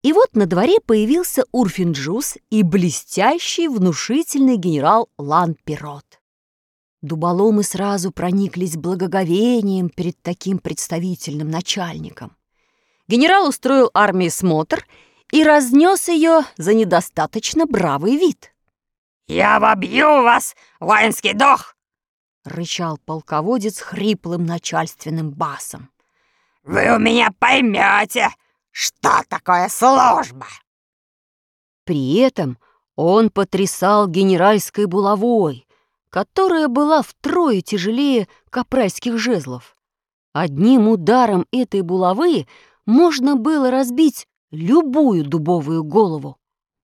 И вот на дворе появился Урфин-Джюс и блестящий, внушительный генерал Лан-Пирот. Дуболомы сразу прониклись благоговением перед таким представительным начальником. Генерал устроил армии смотр и разнес ее за недостаточно бравый вид. «Я вобью вас, воинский дух!» — рычал полководец хриплым начальственным басом. «Вы у меня поймете, что такое служба!» При этом он потрясал генеральской булавой, которая была втрое тяжелее капральских жезлов. Одним ударом этой булавы можно было разбить любую дубовую голову.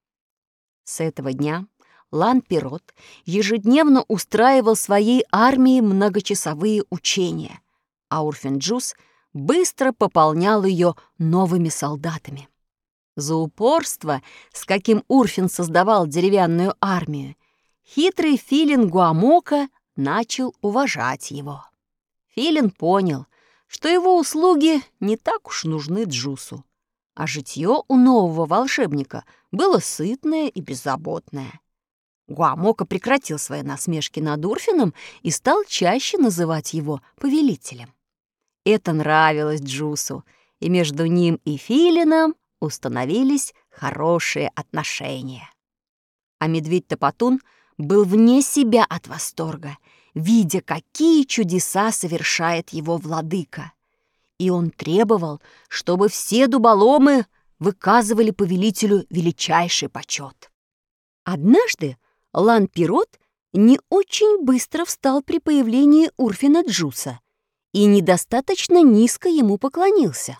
С этого дня Лан-Пирот ежедневно устраивал своей армии многочасовые учения, а Урфин-Джюс быстро пополнял ее новыми солдатами. За упорство, с каким Урфин создавал деревянную армию, хитрый филин Гуамока начал уважать его. Филин понял, что его услуги не так уж нужны Джусу, а житье у нового волшебника было сытное и беззаботное. Гуамока прекратил свои насмешки над Урфином и стал чаще называть его повелителем. Это нравилось Джусу, и между ним и Филином установились хорошие отношения. А медведь-топотун был вне себя от восторга, видя, какие чудеса совершает его владыка. И он требовал, чтобы все дуболомы выказывали повелителю величайший почет. Однажды Лан-Пирот не очень быстро встал при появлении Урфина-Джюса и недостаточно низко ему поклонился.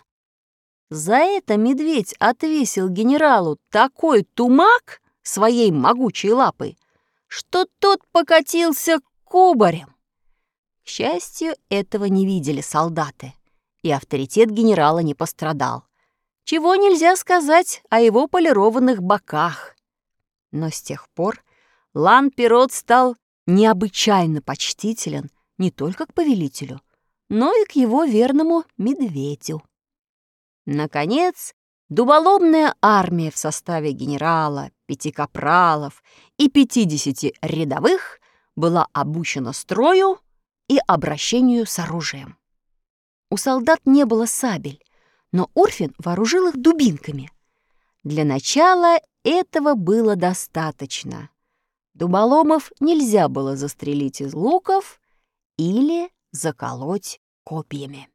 За это медведь отвесил генералу такой тумак своей могучей лапой, что тот покатился кубарем. К счастью, этого не видели солдаты, и авторитет генерала не пострадал. Чего нельзя сказать о его полированных боках. Но с тех пор Лан-Пирот стал необычайно почтителен не только к повелителю, но и к его верному медведю. Наконец, дуболомная армия в составе генерала, 5 капралов и 50 рядовых была обучена строю и обращению с оружием. У солдат не было сабель, но Урфин вооружил их дубинками. Для начала этого было достаточно. Дуболомов нельзя было застрелить из луков или заколоть копьями.